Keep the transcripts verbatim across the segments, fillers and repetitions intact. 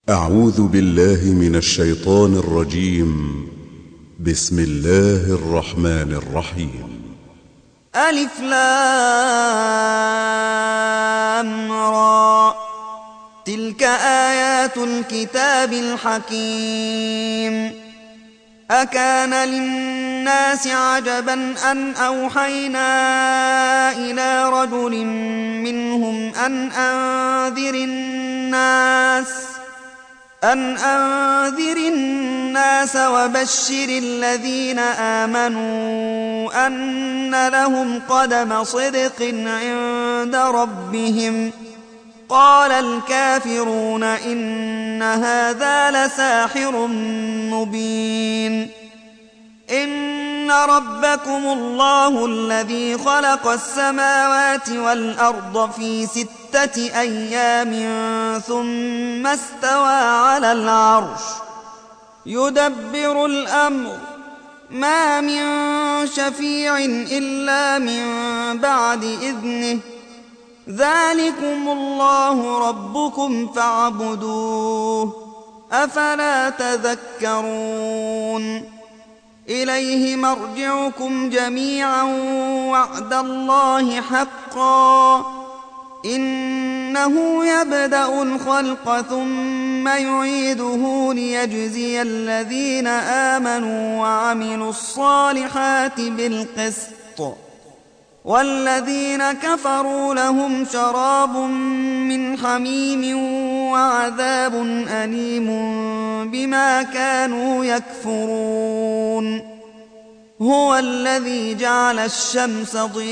أعوذ بالله من الشيطان الرجيم. بسم الله الرحمن الرحيم. ألف لام را، تلك آيات الكتاب الحكيم. أكان للناس عجبا أن أوحينا إلى رجل منهم أن أنذر الناس أن أنذر الناس وبشر الذين آمنوا أن لهم قدم صدق عند ربهم. قال الكافرون إن هذا لساحر مبين. إن ربكم الله الذي خلق السماوات والأرض في ستة أيام ثم استوى على العرش يدبر الأمر، ما من شفيع إلا من بعد إذنه، ذلكم الله ربكم فاعبدوه، أفلا تذكرون. إليه مرجعكم جميعا وعد الله حقا، إنه يبدأ الخلق ثم يعيده ليجزي الذين آمنوا وعملوا الصالحات بالقسط، والذين كفروا لهم شراب من حميم وعذاب أليم بما كانوا يكفرون. هو الذي جعل الشمس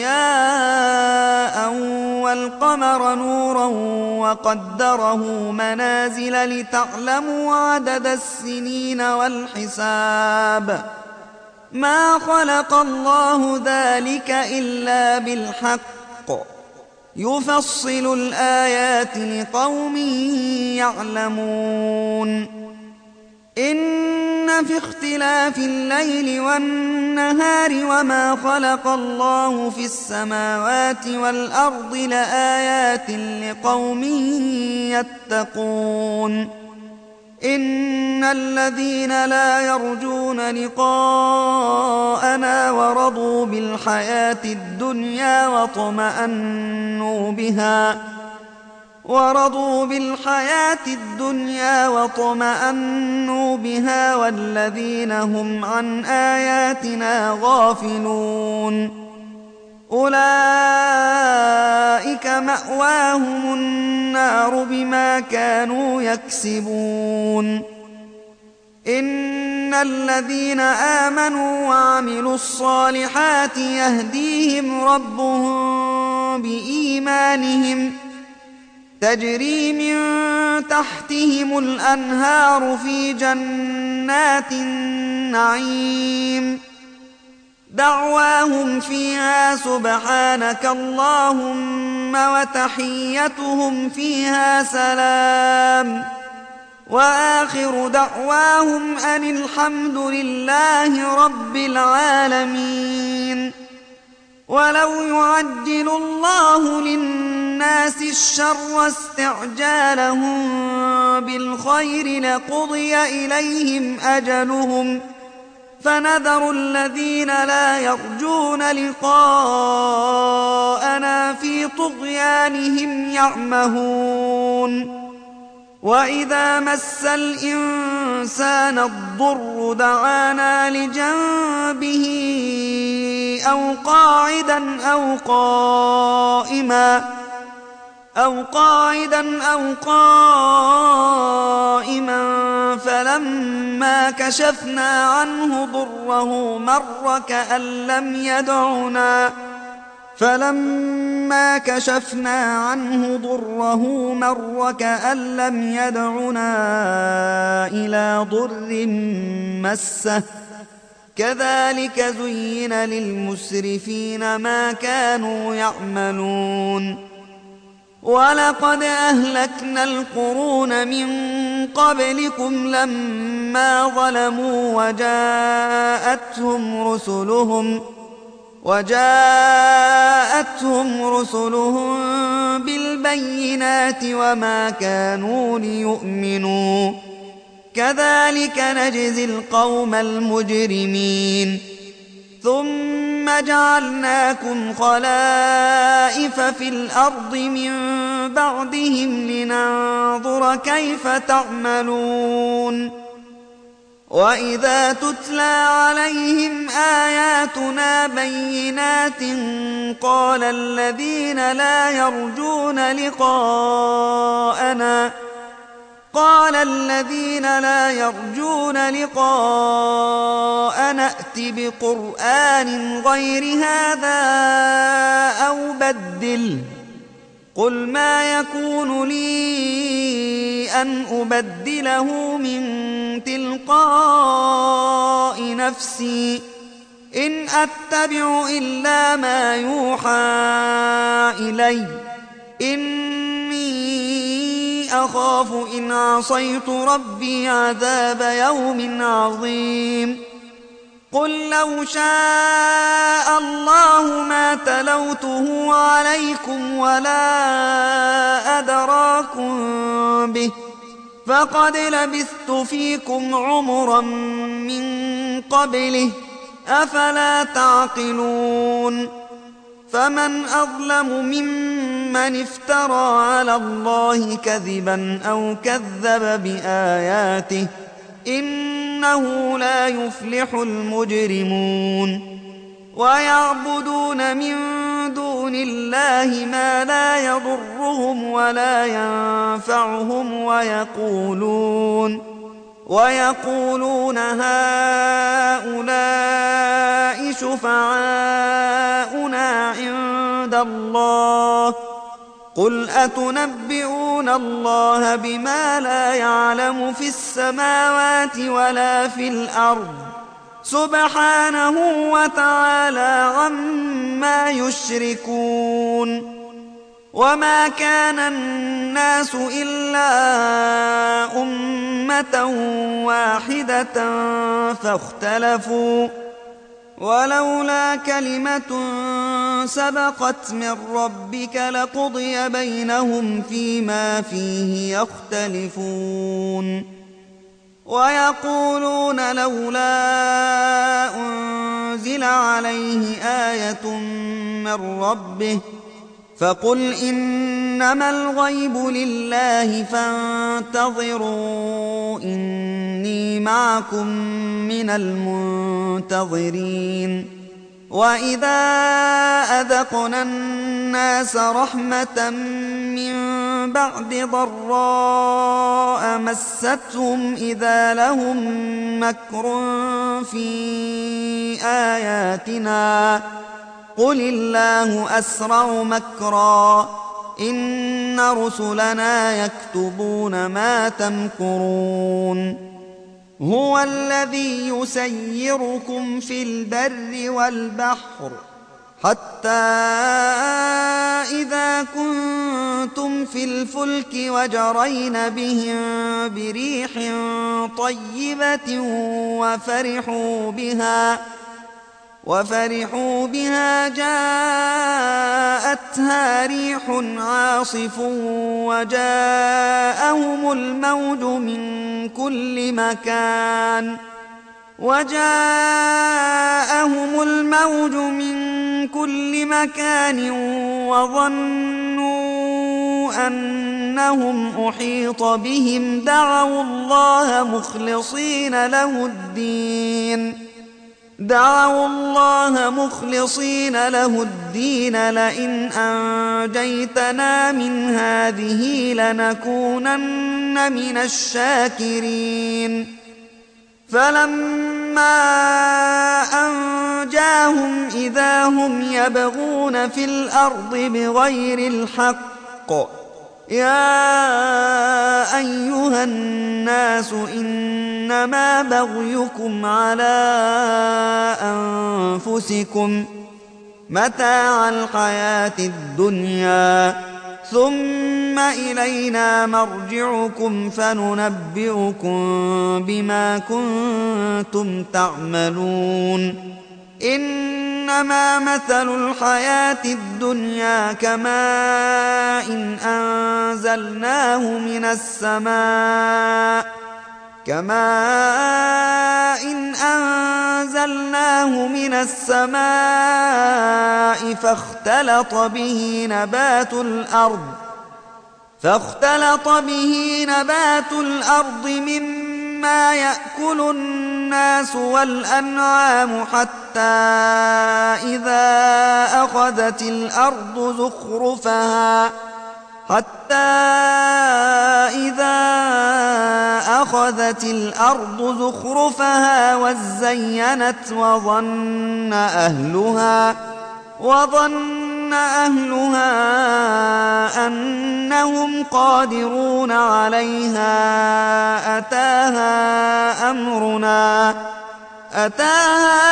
ضياء والقمر نورا وقدره منازل لتعلموا عدد السنين والحساب، ما خلق الله ذلك إلا بالحق، يفصل الآيات لقوم يعلمون. إن في اختلاف الليل والنهار وما خلق الله في السماوات والأرض لآيات لقوم يتقون. إن الذين لا يرجون لقاءنا ورضوا بالحياة الدنيا واطمأنوا بها ورضوا بالحياة الدنيا واطمأنوا بها والذين هم عن آياتنا غافلون أولئك مأواهم النار بما كانوا يكسبون. إن الذين آمنوا وعملوا الصالحات يهديهم ربهم بإيمانهم، تجري من تحتهم الأنهار في جنات النعيم، دعواهم فيها سبحانك اللهم وتحيتهم فيها سلام، وآخر دعواهم أن الحمد لله رب العالمين. ولو يعجل الله للناس الشر استعجالهم بالخير لقضي إليهم أجلهم، فنذر الذين لا يرجون لقاءنا في طغيانهم يعمهون. وإذا مس الإنسان الضر دعانا لجنبه أو قاعدا أو قائما أو قاعدا أو قائما فلما كشفنا عنه ضره مر كأن لم يدعنا فلما كشفنا عنه ضره مر كأن لم يدعنا إلى ضر مسه، كذلك زين للمسرفين ما كانوا يعملون. ولقد أهلكنا القرون من قبلكم لما ظلموا وجاءتهم رسلهم وجاءتهم رسلهم بالبينات وما كانوا ليؤمنوا كذلك نجزي القوم المجرمين ثم جعلناكم خلائف في الأرض من بعدهم لننظر كيف تعملون وإذا تتلى عليهم آياتنا بينات قال الذين لا يرجون لقاءنا قال الذين لا يرجون لقاءنا ائت بقرآن غير هذا أو بدله قل ما يكون لي أن أبدله من تلقاء نفسي إن أتبع إلا ما يوحى إلي إني أخاف إن عصيت ربي عذاب يوم عظيم قل لو شاء الله ما تلوته عليكم ولا أدراكم به فقد لبثت فيكم عمرا من قبله أفلا تعقلون فمن أظلم ممن افترى على الله كذبا أو كذب بآياته إنه لا يفلح المجرمون ويعبدون من دون الله ما لا يضرهم ولا ينفعهم ويقولون ويقولون هؤلاء شفعاؤنا عند الله قل أتنبئون الله بما لا يعلم في السماوات ولا في الأرض سبحانه وتعالى عما يشركون وما كان الناس إلا أمة واحدة فاختلفوا ولولا كلمة سبقت من ربك لقضي بينهم فيما فيه يختلفون ويقولون لولا أنزل عليه آية من ربه فقل إنما الغيب لله فانتظروا إني معكم من المنتظرين وإذا أذقنا الناس رحمة من بعد ضراء مستهم إذا لهم مكر في آياتنا قل الله أسرع مكرا إن رسلنا يكتبون ما تمكرون هو الذي يسيركم في البر والبحر حتى إذا كنتم في الفلك وجرين بهم بريح طيبة وفرحوا بها وفرحوا بها جاءتها ريح عاصف وجاءهم الموج من كل مكان وجاءهم الموج من كل مكان وظنوا أنهم أحيط بهم دعوا الله مخلصين له الدين دعوا الله مخلصين له الدين لئن أنجيتنا من هذه لنكونن من الشاكرين فلما أنجاهم إذا هم يبغون في الأرض بغير الحق يا أيها الناس إنما بغيكم على أنفسكم متاع الحياة الدنيا ثم إلينا مرجعكم فننبئكم بما كنتم تعملون إن إنما مثل الحياة الدنيا كماء إن أنزلناه من السماء كماء إن أنزلناه من السماء فاختلط به نبات الأرض فاختلط به نبات الأرض مما يأكل الناس والأنعام حتى إذا أخذت الأرض زخرفها حتى إذا أخذت الأرض زخرفها وزينت وظن أهلها وظن أهلها أنهم قادرون عليها أتاها أمرنا أتاها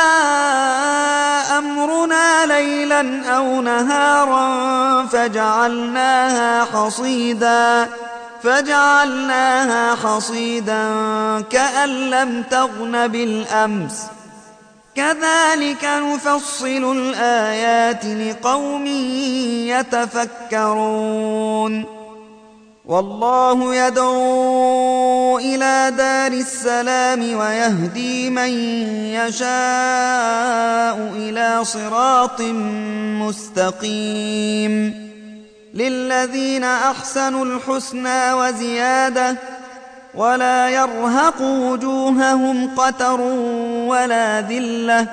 أمرنا ليلا أو نهارا فجعلناها حصيدا فجعلناها حصيدا كأن لم تغن بالأمس كذلك نفصل الآيات لقوم يتفكرون والله يدعو إلى دار السلام ويهدي من يشاء إلى صراط مستقيم للذين أحسنوا الحسنى وزيادة ولا يرهق وجوههم قتر ولا ذلة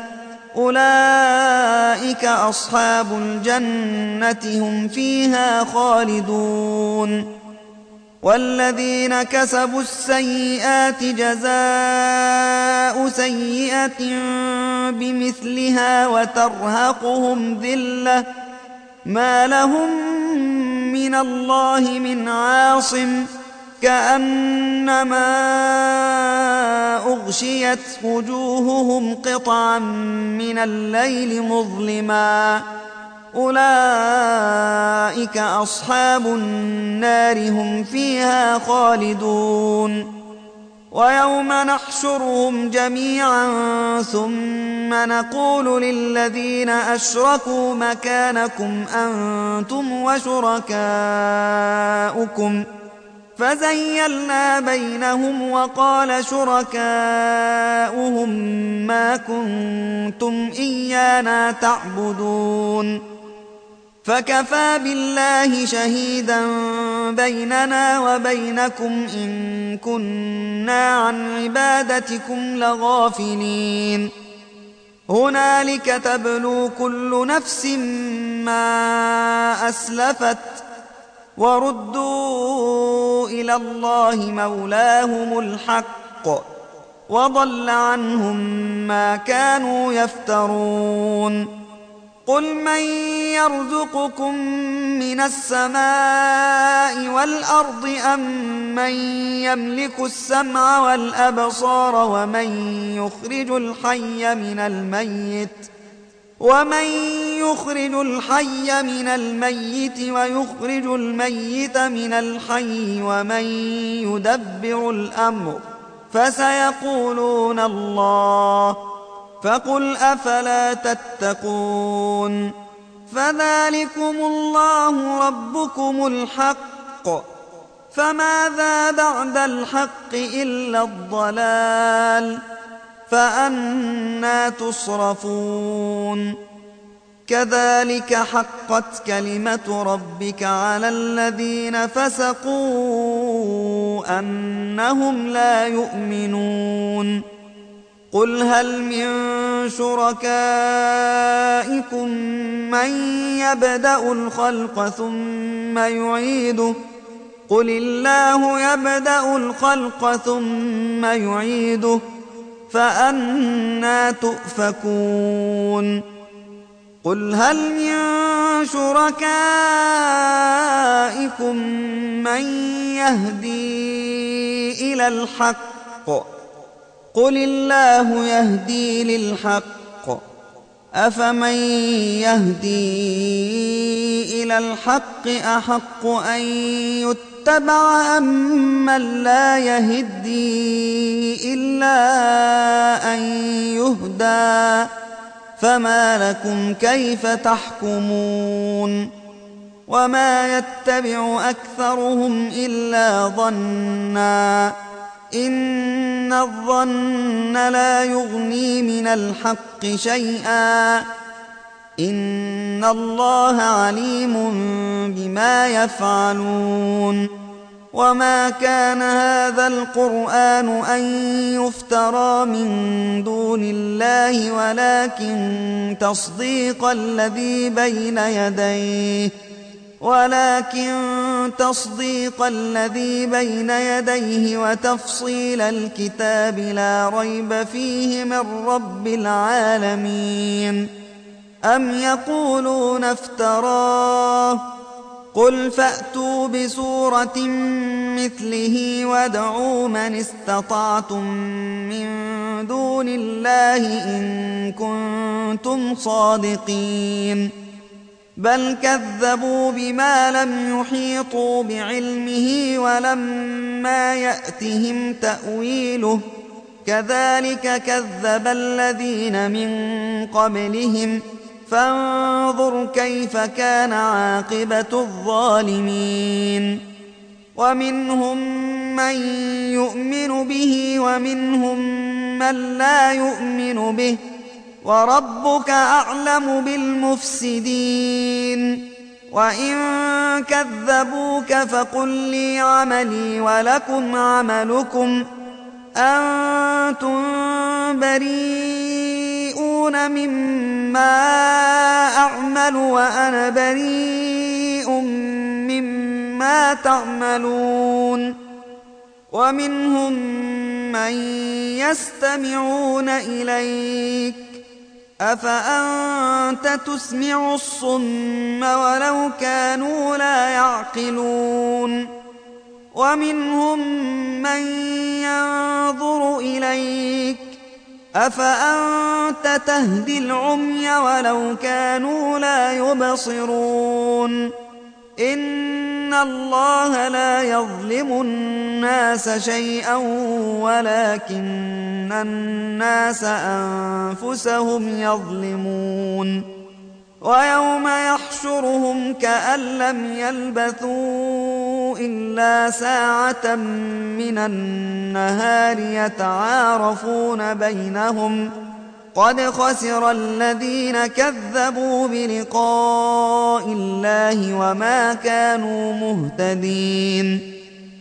أولئك أصحاب الجنة هم فيها خالدون والذين كسبوا السيئات جزاء سيئة بمثلها وترهقهم ذلة ما لهم من الله من عاصم كأنما أغشيت وجوههم قطعا من الليل مظلما أولئك أصحاب النار هم فيها خالدون ويوم نحشرهم جميعا ثم نقول للذين أشركوا مكانكم أنتم وشركاؤكم فزيلنا بينهم وقال شركاؤهم ما كنتم إيانا تعبدون فكفى بالله شهيدا بيننا وبينكم إن كنا عن عبادتكم لغافلين هنالك تبلو كل نفس ما أسلفت وردوا إلى الله مولاهم الحق وضل عنهم ما كانوا يفترون قل من يرزقكم من السماء والأرض أم من يملك السمع والأبصار ومن يخرج الحي من الميت ومن يخرج الحي من الميت ويخرج الميت من الحي ومن يدبر الأمر فسيقولون الله فقل أفلا تتقون فذلكم الله ربكم الحق فماذا بعد الحق إلا الضلال فأنى تصرفون كذلك حقت كلمة ربك على الذين فسقوا أنهم لا يؤمنون قل هل من شركائكم من يبدأ الخلق ثم يعيده قل الله يبدأ الخلق ثم يعيده فأنى تؤفكون قل هل من شركائكم من يهدي إلى الحق قل الله يهدي للحق أفمن يهدي إلى الحق أحق أن يتبع أمن لا يهدي إلا أن يهدى فما لكم كيف تحكمون وما يتبع أكثرهم إلا ظنا إن الظن لا يغني من الحق شيئا إن الله عليم بما يفعلون وما كان هذا القرآن أن يفترى من دون الله ولكن تصديق الذي بين يديه ولكن تصديق الذي بين يديه وتفصيل الكتاب لا ريب فيه من رب العالمين أم يقولون افتراه قل فأتوا بسورة مثله وادعوا من استطعتم من دون الله إن كنتم صادقين بل كذبوا بما لم يحيطوا بعلمه ولما يأتهم تأويله كذلك كذب الذين من قبلهم فانظر كيف كان عاقبة الظالمين ومنهم من يؤمن به ومنهم من لا يؤمن به وربك أعلم بالمفسدين وإن كذبوك فقل لي عملي ولكم عملكم أنتم بريئون مما أعمل وأنا بريء مما تعملون ومنهم من يستمعون إليك أفأنت تسمع الصم ولو كانوا لا يعقلون ومنهم من ينظر إليك أفأنت تهدي العمي ولو كانوا لا يبصرون إن الله لا يظلم الناس شيئا ولكن الناس أنفسهم يظلمون ويوم يحشرهم كأن لم يلبثوا إلا ساعة من النهار يتعارفون بينهم قد خسر الذين كذبوا بلقاء الله وما كانوا مهتدين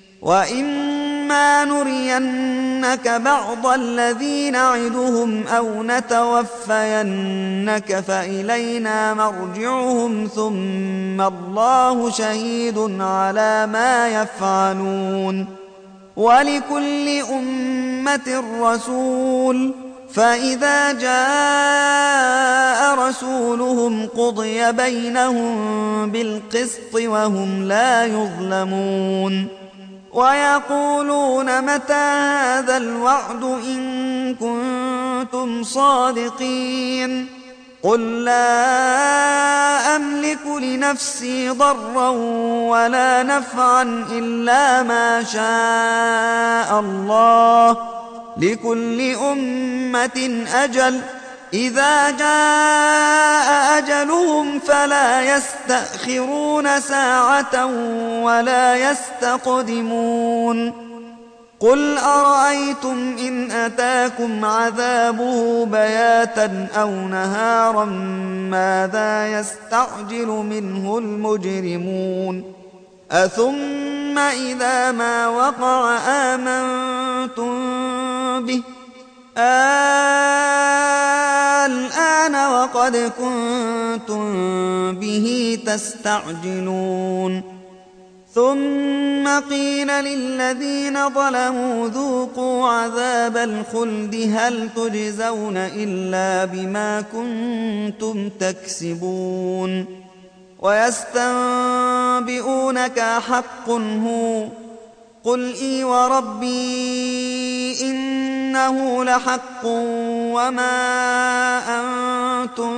وإما نرينك بعض الذي نعدهم أو نتوفينك فإلينا مرجعهم ثم الله شهيد على ما يفعلون ولكل أمة رسول فإذا جاء رسولهم قضي بينهم بالقسط وهم لا يظلمون ويقولون متى هذا الوعد إن كنتم صادقين قل لا أملك لنفسي ضرا ولا نفعا إلا ما شاء الله لكل أمة أجل إذا جاء أجلهم فلا يستأخرون ساعة ولا يستقدمون قل أرأيتم إن أتاكم عذابه بياتا أو نهارا ماذا يستعجل منه المجرمون أثم إذا ما وقع آمنتم به الآن وقد كنتم به تستعجلون ثم قيل للذين ظلموا ذوقوا عذاب الخلد هل تجزون إلا بما كنتم تكسبون ويستنبئونك حق هو قل إي وربي إنه لحق وما أنتم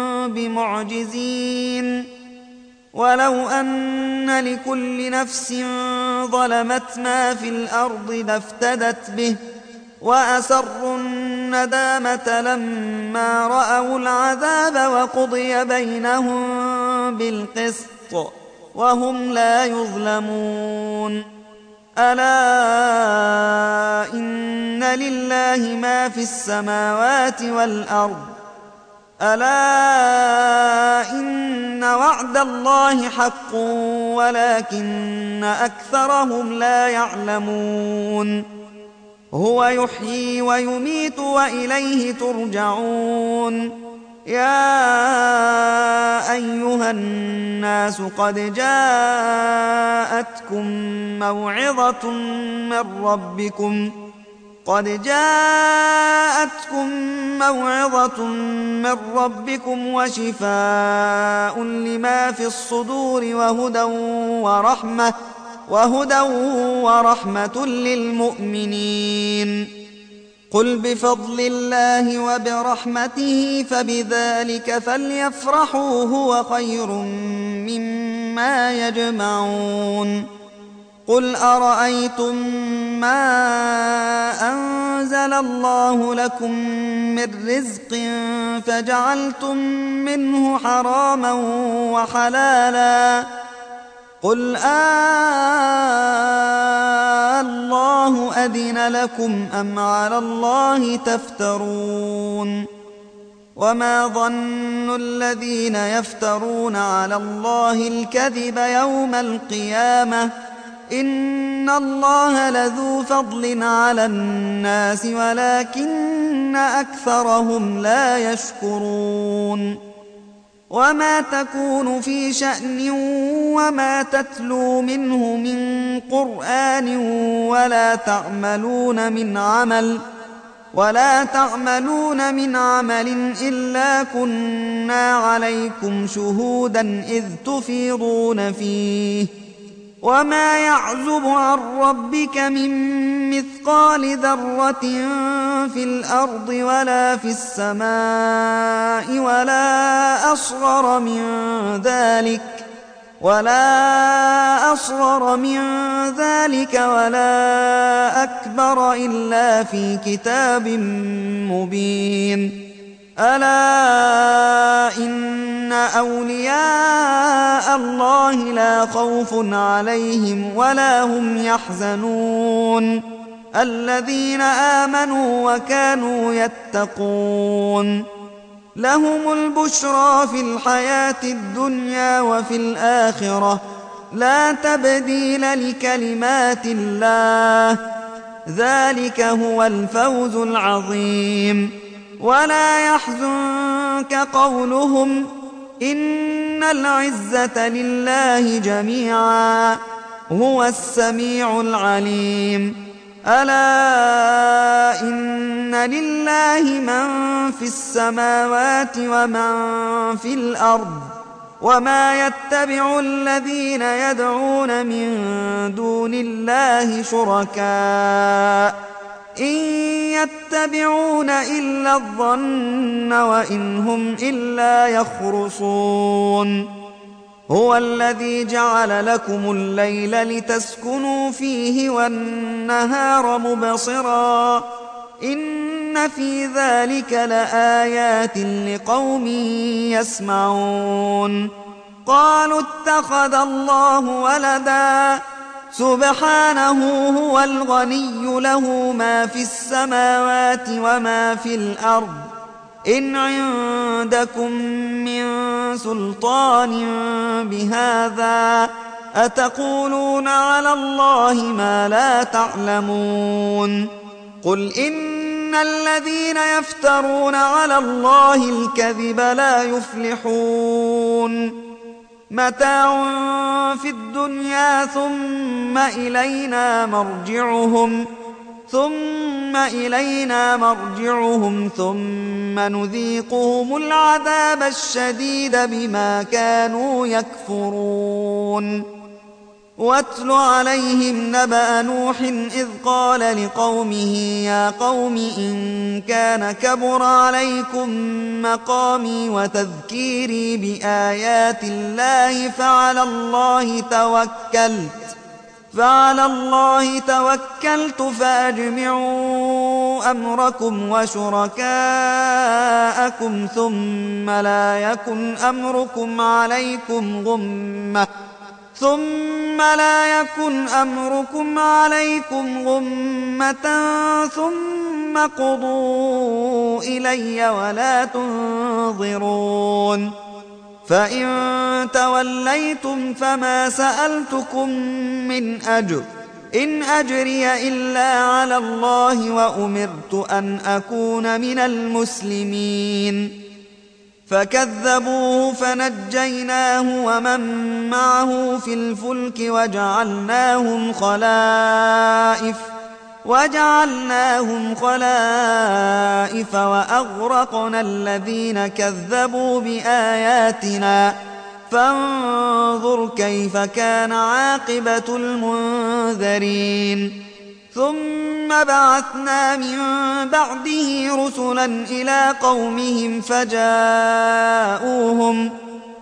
بمعجزين ولو أن لكل نفس ظلمت ما في الأرض لافتدت به وأسروا الندامة لما رأوا العذاب وقضي بينهم بالقسط وهم لا يظلمون. ألا إن لله ما في السماوات والأرض ألا إن وعد الله حق ولكن أكثرهم لا يعلمون. هو يحيي ويميت وإليه ترجعون. يا أيها الناس قد جاءتكم موعظة من ربكم قد جاءتكم موعظة من ربكم وشفاء لما في الصدور وهدى ورحمة وهدى ورحمة للمؤمنين. قل بفضل الله وبرحمته فبذلك فليفرحوا هو خير مما يجمعون. قل أرأيتم ما أنزل الله لكم من رزق فجعلتم منه حراما وحلالا قل آه الله أذن لكم أم على الله تفترون. وما ظن الذين يفترون على الله الكذب يوم القيامة إن الله لذو فضل على الناس ولكن أكثرهم لا يشكرون. وما تكون في شأن وما تتلو منه من قرآن ولا تعملون من عمل ولا تعملون من عمل إلا كنا عليكم شهودا إذ تفيضون فيه. وما يعزب عن ربك من مثقال ذرة في الأرض ولا في السماء ولا أصغر من ذلك ولا أصغر من ذلك ولا أكبر إلا في كتاب مبين. ألا إن أولياء الله لا خوف عليهم ولا هم يحزنون الذين آمنوا وكانوا يتقون. لهم البشرى في الحياة الدنيا وفي الآخرة لا تبديل لكلمات الله ذلك هو الفوز العظيم. ولا يحزنك قولهم إن العزة لله جميعا هو السميع العليم. ألا إن لله من في السماوات ومن في الأرض وما يتبع الذين يدعون من دون الله شركاء إن يتبعون إلا الظن وإن هم إلا يخرصون. هو الذي جعل لكم الليل لتسكنوا فيه والنهار مبصرا إن في ذلك لآيات لقوم يسمعون. قالوا اتخذ الله ولدا سبحانه هو الغني له ما في السماوات وما في الأرض إن عندكم من سلطان بهذا أتقولون على الله ما لا تعلمون. قل إن الذين يفترون على الله الكذب لا يفلحون. متاع في الدنيا ثم إلينا مرجعهم ثم إلينا مرجعهم ثم نذيقهم العذاب الشديد بما كانوا يكفرون. واتل عليهم نبأ نوح إذ قال لقومه يا قوم إن كان كبر عليكم مقامي وتذكيري بآيات الله فعلى الله توكلت فعلى الله توكلت فأجمعوا أمركم وشركاءكم ثم لا يكن أمركم عليكم غمة ثم لا يكن أمركم عليكم غمة ثم قضوا إلي ولا تنظرون فإن توليتم فما سألتكم من أجر إن أجري إلا على الله وأمرت أن أكون من المسلمين فكذبوه فنجيناه ومن معه في الفلك وجعلناهم خلائف وجعلناهم خلائف وأغرقنا الذين كذبوا بآياتنا فانظر كيف كان عاقبة المنذرين ثم بعثنا من بعده رسلا إلى قومهم فجاءوهم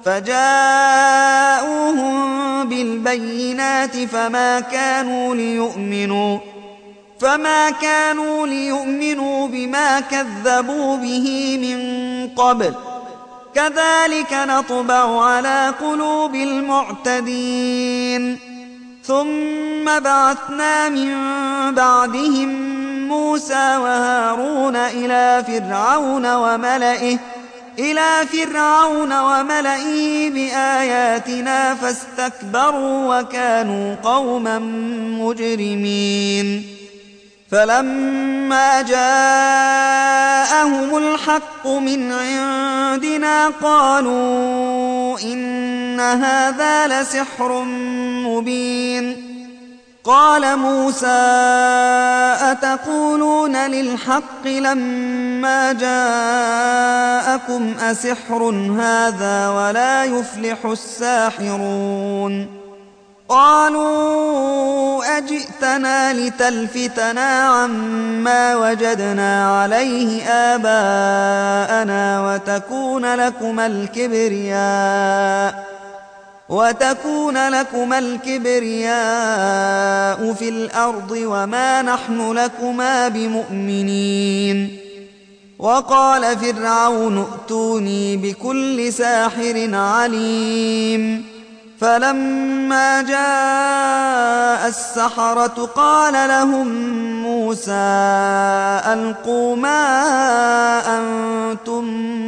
فجاءوهم بالبينات فما كانوا ليؤمنوا فما كانوا ليؤمنوا بما كذبوا به من قبل كذلك نطبع على قلوب المعتدين ثم بعثنا من بعدهم موسى وهارون إلى فرعون وملئه إلى فرعون وملئه بآياتنا فاستكبروا وكانوا قوما مجرمين فلما جاءهم الحق من عندنا قالوا إن هذا لسحر مبين قال موسى أتقولون للحق لما جاءكم أسحر هذا ولا يفلح الساحرون قالوا أجئتنا لتلفتنا عما وجدنا عليه آباءنا وتكون لكما الكبرياء وتكون لكما الكبرياء في الأرض وما نحن لكما بمؤمنين وقال فرعون ائتوني بكل ساحر عليم فلما جاء السحرة قال لهم موسى ألقوا ما أنتم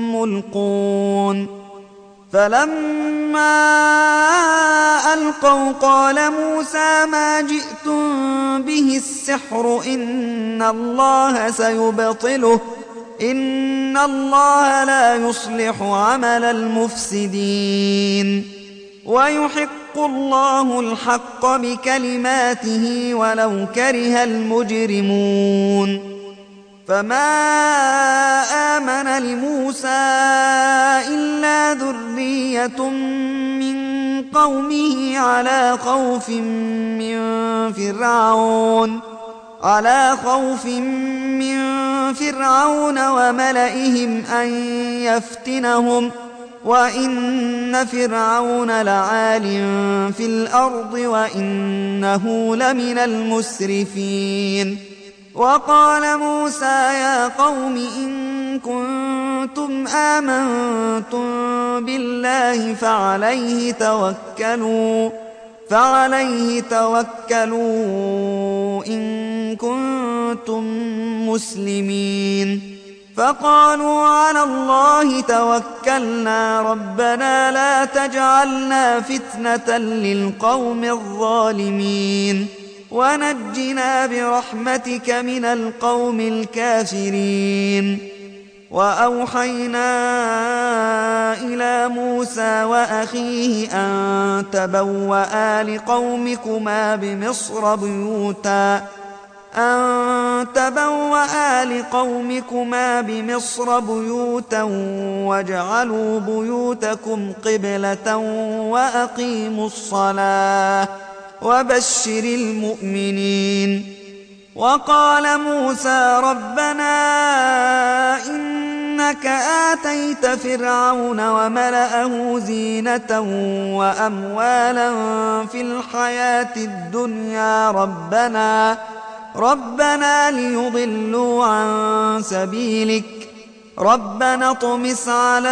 ملقون فلما ألقوا قال موسى ما جئتم به السحر إن الله سيبطله إن الله لا يصلح عمل المفسدين ويحق الله الحق بكلماته ولو كره المجرمون فما آمن لموسى إلا ذرية من قومه على خوف من فرعون على خوف من فرعون وملئهم أن يفتنهم وإن فرعون لعال في الأرض وإنه لمن المسرفين وقال موسى يا قوم إن كنتم آمنتم بالله فعليه توكلوا فعليه توكلوا إن كنتم مسلمين فقالوا على الله توكلنا ربنا لا تجعلنا فتنة للقوم الظالمين ونجنا برحمتك من القوم الكافرين وأوحينا إلى موسى وأخيه أن تبوأ لقومكما بمصر بيوتا أن تبوأ لقومكما بمصر بيوتا واجعلوا بيوتكم قبلة وأقيموا الصلاة وبشر المؤمنين وقال موسى ربنا إنك آتيت فرعون وملأه زينة وأموالا في الحياة الدنيا ربنا ربنا ليضلوا عن سبيلك ربنا اطمس على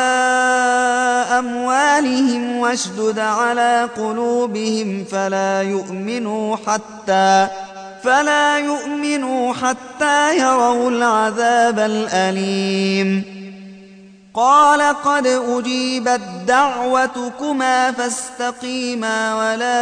أموالهم واشدد على قلوبهم فلا يؤمنوا حتى فلا يؤمنوا حتى يروا العذاب الأليم قال قد أجيبت دعوتكما فاستقيما ولا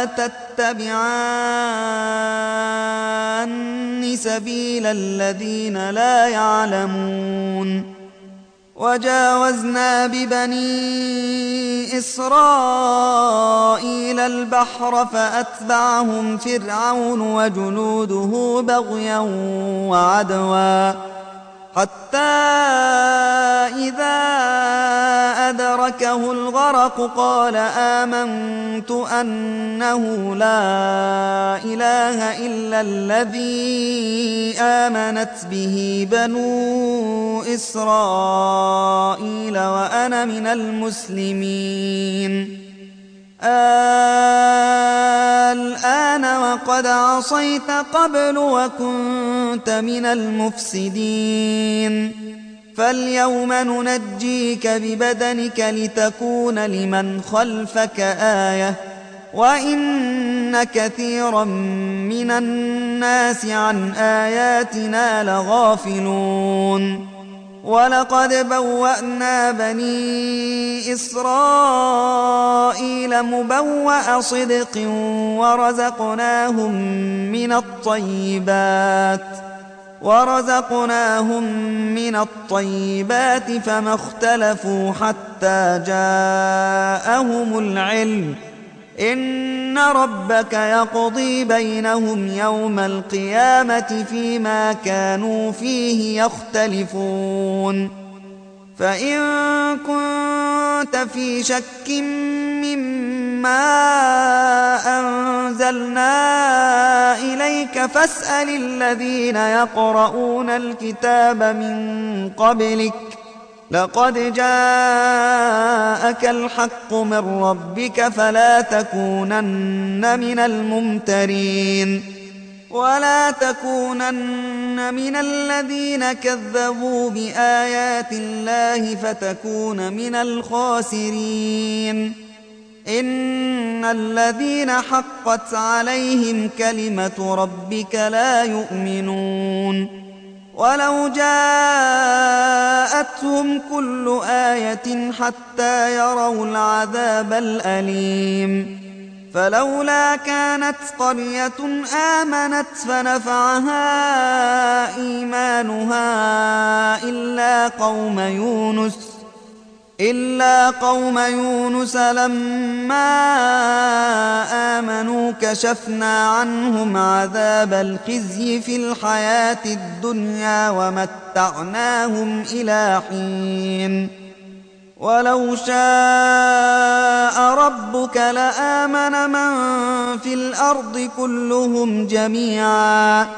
تتبعان سبيل الذين لا يعلمون وجاوزنا ببني إسرائيل البحر فأتبعهم فرعون وجنوده بغيا وعدوا حتى إذا أدركه الغرق قال آمنت أنه لا إله إلا الذي آمنت به بنو إسرائيل وأنا من المسلمين الآن وقد عصيت قبل وكنت من المفسدين فاليوم ننجيك ببدنك لتكون لمن خلفك آية وإن كثيرا من الناس عن آياتنا لغافلون ولقد بوأنا بني إسرائيل مبوأ صدق ورزقناهم من الطيبات ورزقناهم من الطيبات فما اختلفوا حتى جاءهم العلم إن ربك يقضي بينهم يوم القيامة فيما كانوا فيه يختلفون فإن كنت في شك مما أنزلنا إليك فاسأل الذين يقرؤون الكتاب من قبلك لقد جاءك الحق من ربك فلا تكونن من الممترين ولا تكونن من الذين كذبوا بآيات الله فتكون من الخاسرين إن الذين حقت عليهم كلمة ربك لا يؤمنون ولو جاءتهم كل آية حتى يروا العذاب الأليم فلولا كانت قرية آمنت فنفعها إيمانها إلا قوم يونس إلا قوم يونس لما آمنوا كشفنا عنهم عذاب الخزي في الحياة الدنيا ومتعناهم إلى حين ولو شاء ربك لآمن من في الأرض كلهم جميعا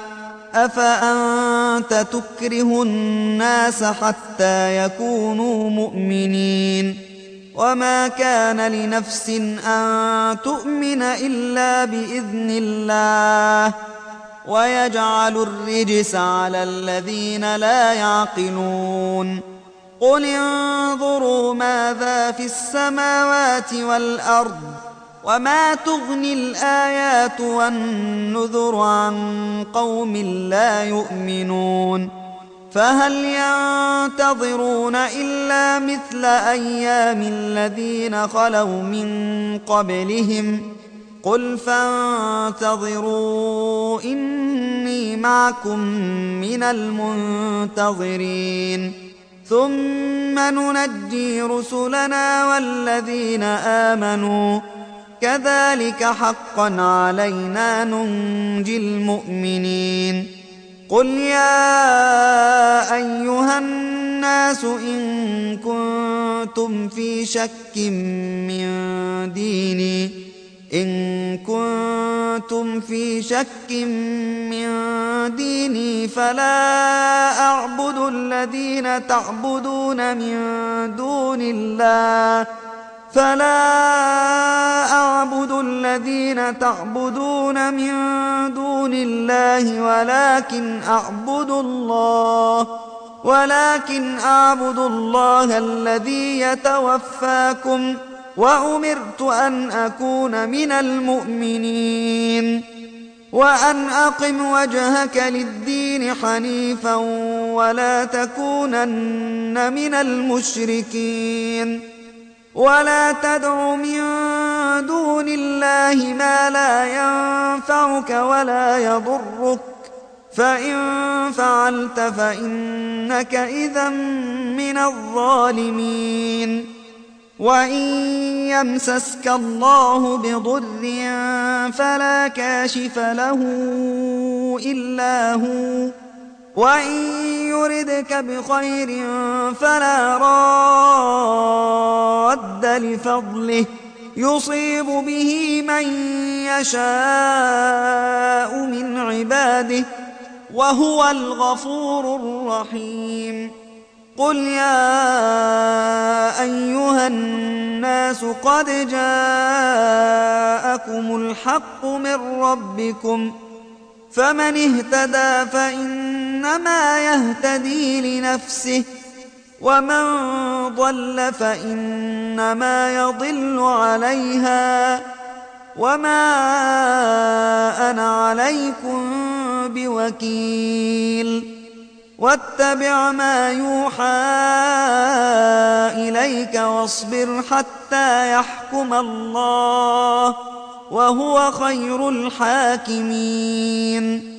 أفأنت تكره الناس حتى يكونوا مؤمنين وما كان لنفس أن تؤمن إلا بإذن الله ويجعل الرجس على الذين لا يعقلون قل انظروا ماذا في السماوات والأرض وما تغني الآيات والنذر عن قوم لا يؤمنون فهل ينتظرون إلا مثل أيام الذين خلوا من قبلهم قل فانتظروا إني معكم من المنتظرين ثم ننجي رسلنا والذين آمنوا كذلك حقا علينا ننجي المؤمنين قل يا أيها الناس إن كنتم في شك من ديني إن كنتم في شك من ديني فلا أعبد الذين تعبدون من دون الله فلا أعبد الذين تعبدون من دون الله ولكن أعبد الله ولكن أعبد الله الذي يتوفاكم وأمرت أن أكون من المؤمنين وأن أقم وجهك للدين حنيفا ولا تكونن من المشركين ولا تدع من دون الله ما لا ينفعك ولا يضرك فإن فعلت فإنك إذا من الظالمين وإن يمسسك الله بضر فلا كاشف له إلا هو وإن يردك بخير فلا راد لفضله يصيب به من يشاء من عباده وهو الغفور الرحيم قل يا أيها الناس قد جاءكم الحق من ربكم فمن اهتدى فإنما يهتدي لنفسه ومن ضل فإنما يضل عليها وما أنا عليكم بوكيل واتبع ما يوحى إليك واصبر حتى يحكم الله وهو خير الحاكمين